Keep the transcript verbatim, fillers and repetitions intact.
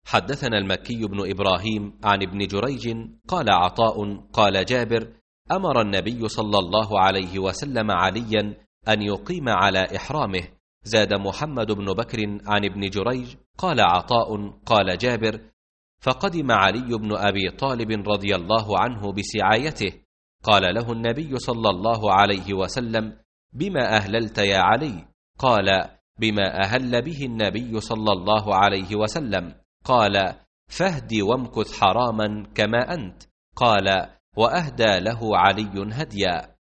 حدثنا المكي بن إبراهيم عن ابن جريج قال عطاء قال جابر: أمر النبي صلى الله عليه وسلم عليا أن يقيم على إحرامه. زاد محمد بن بكر عن ابن جريج قال عطاء قال جابر: فقدم علي بن أبي طالب رضي الله عنه بسعايته، قال له النبي صلى الله عليه وسلم: بما أهللت يا علي؟ قال: بما أهل به النبي صلى الله عليه وسلم. قال: فاهد وامكث حراما كما أنت. قال: وأهدى له علي هديا.